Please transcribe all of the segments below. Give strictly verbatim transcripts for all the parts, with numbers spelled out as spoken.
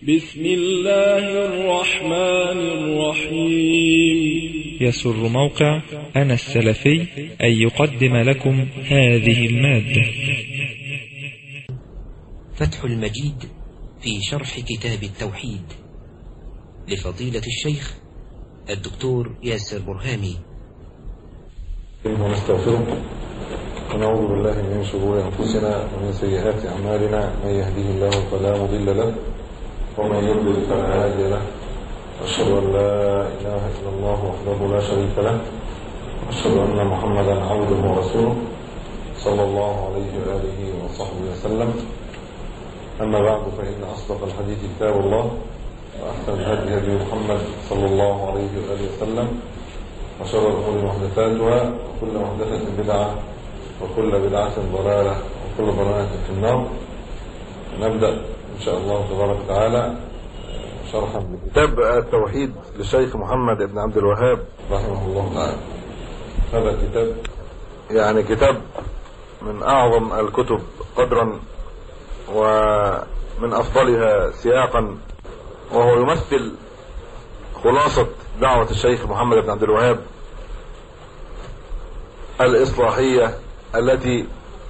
بسم الله الرحمن الرحيم. يسر موقع أنا السلفي أن يقدم لكم هذه المادة. فتح المجيد في شرح كتاب التوحيد لفضيلة الشيخ الدكتور ياسر برهامي. ونستغفره ونعوذ بالله من شرور أنفسنا ومن سيئات أعمالنا، من يهده الله فلا مضل له ومن يضلل فلا هادي له، أشهد أن لا إله إلا الله وحده لا شريك له، أشهد أن محمدا عبده ورسوله صلى الله عليه وآله وصحبه وسلم. أما بعد، فإن أصدق الحديث كتاب الله، وأحسن الهدي هدي محمد صلى الله عليه وآله وسلم، وشر الأمور محدثاتها، وكل محدثة بدعة، وكل بدعة ضلالة، وكل ضلالة في النار. نبدأ إن شاء الله تبارك وتعالى شرحا بكتاب التوحيد للشيخ محمد بن عبد الوهاب رحمه الله تعالى. هذا الكتاب يعني كتاب من أعظم الكتب قدرا ومن أفضلها سياقا، وهو يمثل خلاصة دعوة الشيخ محمد بن عبد الوهاب الإصلاحية التي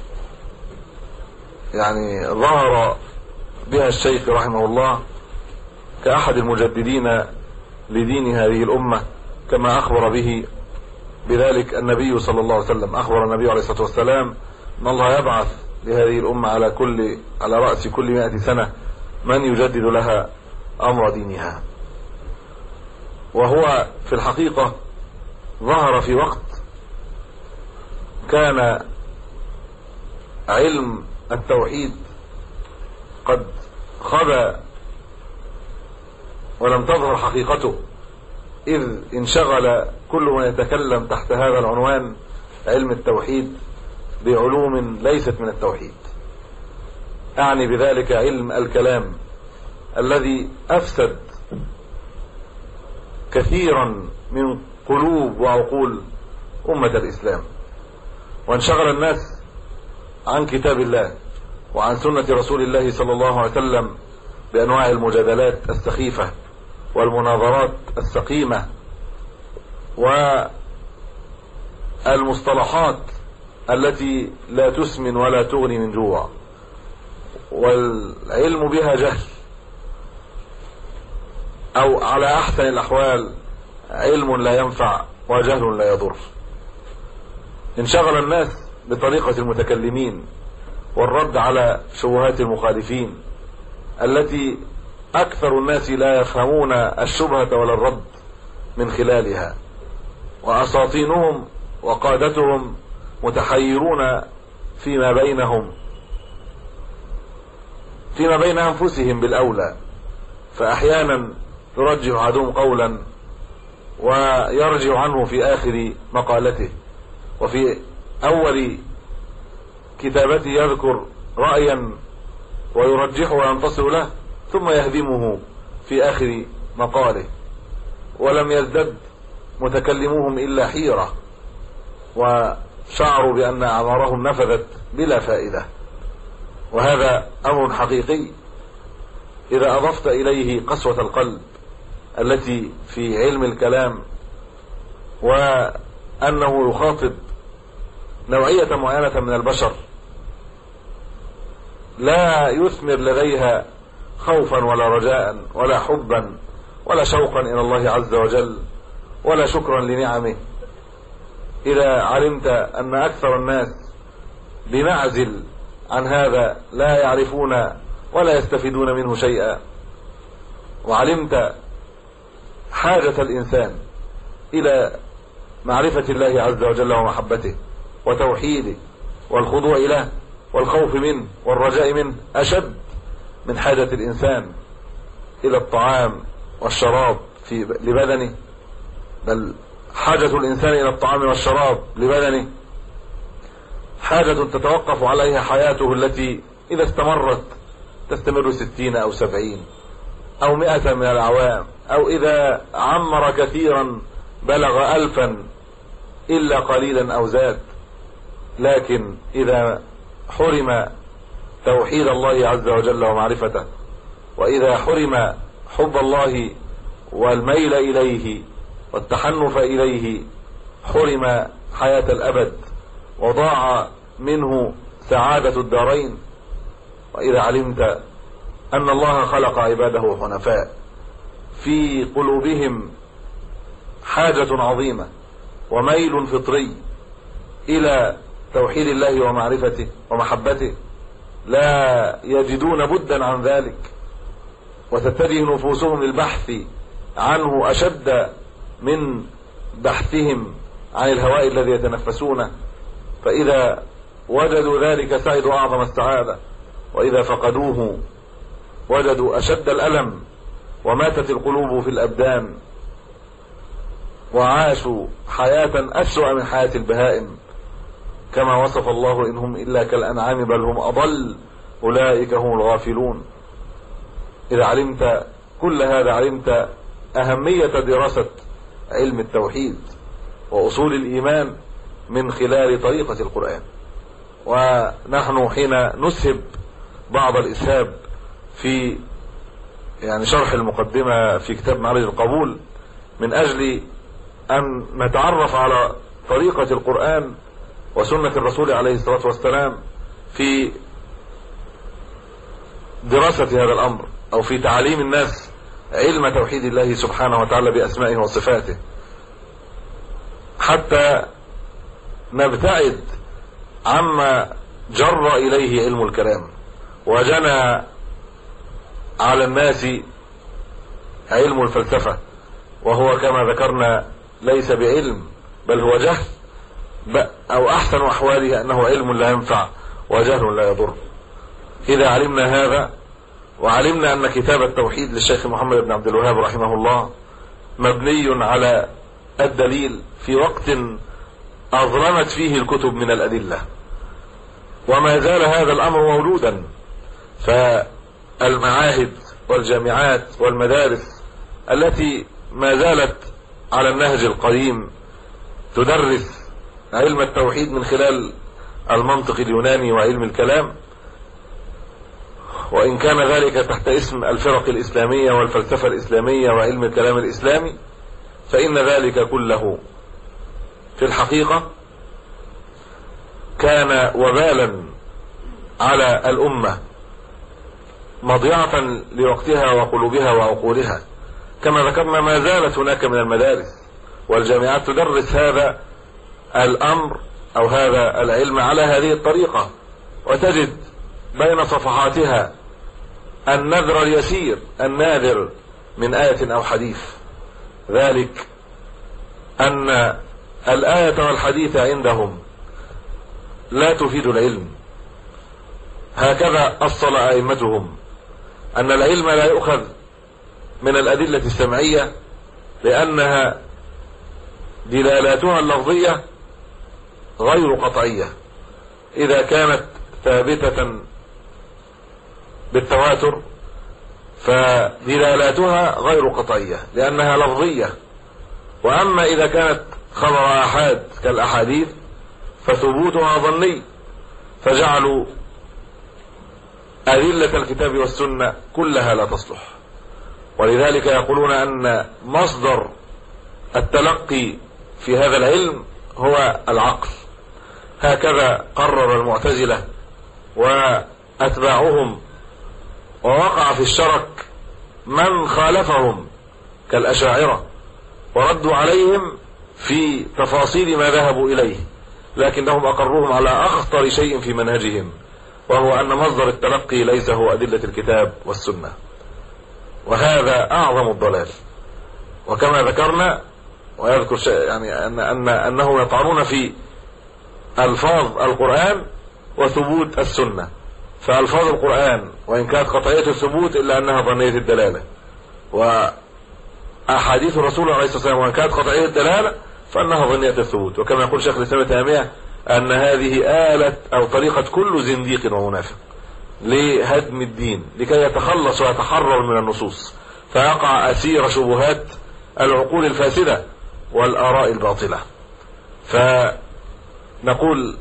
يعني ظهر بها الشيخ رحمه الله كأحد المجددين لدين هذه الأمة، كما أخبر به بذلك النبي صلى الله عليه وسلم. أخبر النبي عليه الصلاة والسلام أن الله يبعث لهذه الأمة على كل على رأس كل مائة سنة من يجدد لها أمر دينها. وهو في الحقيقة ظهر في وقت كان علم التوحيد قد خبى ولم تظهر حقيقته، إذ انشغل كل من يتكلم تحت هذا العنوان علم التوحيد بعلوم ليست من التوحيد. أعني بذلك علم الكلام الذي أفسد كثيرا من قلوب وعقول أمة الإسلام، وانشغل الناس عن كتاب الله وعن سنة رسول الله صلى الله عليه وسلم بأنواع المجادلات السخيفة والمناظرات السقيمة والمصطلحات التي لا تسمن ولا تغني من جوع، والعلم بها جهل، أو على أحسن الأحوال علم لا ينفع وجهل لا يضر. انشغل الناس بطريقة المتكلمين والرد على شبهات المخالفين التي أكثر الناس لا يفهمون الشبهة ولا الرد من خلالها، وأساطينهم وقادتهم متحيرون فيما بينهم فيما بين أنفسهم بالأولى، فأحيانا يرجح أحدهم قولا ويرجع عنه في آخر مقالته، وفي أول كتابته يذكر رأيا ويرجحه وينتصر له، ثم يهدمه في آخر مقاله، ولم يزدد متكلموهم إلا حيرة، وشعروا بأن أعمارهم نفذت بلا فائدة. وهذا أمر حقيقي إذا أضفت إليه قسوة القلب التي في علم الكلام، وأنه يخاطب نوعية معينة من البشر لا يثمر لديها خوفا ولا رجاء ولا حبا ولا شوقا إلى الله عز وجل ولا شكرا لنعمه. إذا علمت أن أكثر الناس بمعزل عن هذا لا يعرفون ولا يستفيدون منه شيئا، وعلمت حاجة الإنسان إلى معرفة الله عز وجل ومحبته وتوحيده والخضوع له والخوف منه والرجاء منه أشد من حاجة الإنسان إلى الطعام والشراب في لبدنه، بل حاجة الإنسان إلى الطعام والشراب لبدنه حاجة تتوقف عليها حياته التي إذا استمرت تستمر ستين أو سبعين أو مئة من الأعوام، أو إذا عمر كثيرا بلغ ألفا إلا قليلا أو زاد. لكن إذا حرم توحيد الله عز وجل ومعرفته وإذا حرم حب الله والميل إليه والتحنف إليه حرم حياة الأبد وضاع منه سعادة الدارين. وإذا علمت أن الله خلق عباده حنفاء في قلوبهم حاجة عظيمة وميل فطري إلى توحيد الله ومعرفته ومحبته، لا يجدون بدا عن ذلك، وتتجه نفوسهم للبحث عنه أشد من بحثهم عن الهواء الذي يتنفسونه، فإذا وجدوا ذلك سعدوا أعظم السعادة، وإذا فقدوه وجدوا أشد الألم، وماتت القلوب في الأبدان وعاشوا حياة أسوأ من حياة البهائم، كما وصف الله إنهم إلا كالأنعام بل هم أضل أولئك هم الغافلون. إذا علمت كل هذا علمت أهمية دراسة علم التوحيد وأصول الإيمان من خلال طريقة القرآن. ونحن حين نسهب بعض الإسهاب في يعني شرح المقدمة في كتاب معرج القبول من أجل أن نتعرف على طريقة القرآن وسنة الرسول عليه الصلاة والسلام في دراسة هذا الأمر، أو في تعليم الناس علم توحيد الله سبحانه وتعالى بأسمائه وصفاته، حتى نبتعد عما جر إليه علم الكلام وجنى على الناس علم الفلسفة، وهو كما ذكرنا ليس بعلم بل هو جهل، أو أحسن أحواله أنه علم لا ينفع وجهل لا يضر. إذا علمنا هذا وعلمنا أن كتاب التوحيد للشيخ محمد بن عبد الوهاب رحمه الله مبني على الدليل في وقت أظلمت فيه الكتب من الأدلة، وما زال هذا الأمر موجودا، فالمعاهد والجامعات والمدارس التي ما زالت على النهج القديم تدرس علم التوحيد من خلال المنطق اليوناني وعلم الكلام، وإن كان ذلك تحت اسم الفرق الإسلامية والفلسفة الإسلامية وعلم الكلام الإسلامي، فإن ذلك كله في الحقيقة كان وبالا على الأمة مضيعة لوقتها وقلوبها وعقولها. كما ذكرنا ما زالت هناك من المدارس والجامعات تدرس هذا الأمر أو هذا العلم على هذه الطريقة، وتجد بين صفحاتها النذر اليسير النادر من آية أو حديث، ذلك أن الآية والحديث عندهم لا تفيد العلم. هكذا أصل أئمتهم أن العلم لا يؤخذ من الأدلة السمعية لأنها دلالاتها اللفظية غير قطعية، إذا كانت ثابتة بالتواتر فدلالاتها غير قطعية لأنها لفظية، وأما إذا كانت خبر آحاد كالأحاديث فثبوتها ظني، فجعلوا أدلة الكتاب والسنة كلها لا تصلح. ولذلك يقولون أن مصدر التلقي في هذا العلم هو العقل. هكذا قرر المعتزلة وأتباعهم، ووقع في الشرك من خالفهم كالأشاعرة وردوا عليهم في تفاصيل ما ذهبوا إليه، لكنهم أقروهم على أخطر شيء في منهجهم، وهو أن مصدر التلقي ليس هو أدلة الكتاب والسنة، وهذا أعظم الضلال. وكما ذكرنا ويذكر شيء يعني أن أن أنه يطعنون في ألفاظ القرآن وثبوت السنة، فألفاظ القرآن وإن كانت قطعية الثبوت إلا أنها ظنية الدلالة، وأحاديث الرسول عليه الصلاة والسلام وإن كانت قطعية الدلالة فأنها ظنية الثبوت. وكما يقول شيخ الإسلام ابن تيمية أن هذه آلة أو طريقة كل زنديق ومنافق لهدم الدين لكي يتخلص ويتحرر من النصوص، فيقع أسير شبهات العقول الفاسدة والآراء الباطلة. فنقول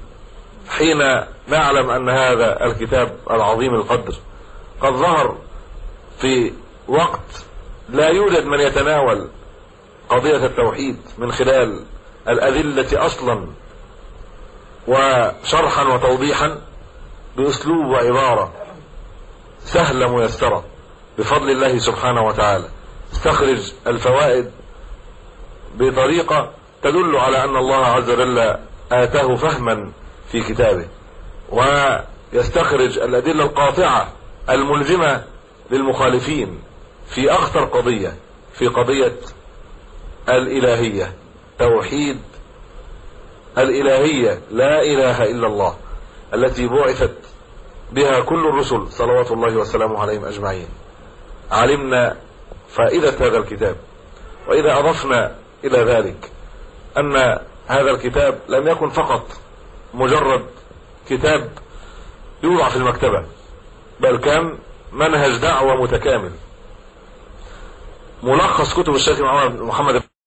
حين نعلم أن هذا الكتاب العظيم القدر قد ظهر في وقت لا يوجد من يتناول قضية التوحيد من خلال الأدلة أصلا وشرحا وتوضيحا بأسلوب وعبارة سهلة ميسرة بفضل الله سبحانه وتعالى، استخرج الفوائد بطريقة تدل على أن الله عز وجل آتاه فهما في كتابه، ويستخرج الأدلة القاطعة الملزمة للمخالفين في أخطر قضية، في قضية الإلهية، توحيد الإلهية، لا إله إلا الله، التي بعثت بها كل الرسل صلوات الله وسلامه عليهم أجمعين. علمنا فائدة هذا الكتاب، وإذا أضفنا إلى ذلك أن هذا الكتاب لم يكن فقط مجرد كتاب يوضع في المكتبة، بل كان منهج دعوة متكامل، ملخص كتب الشيخ محمد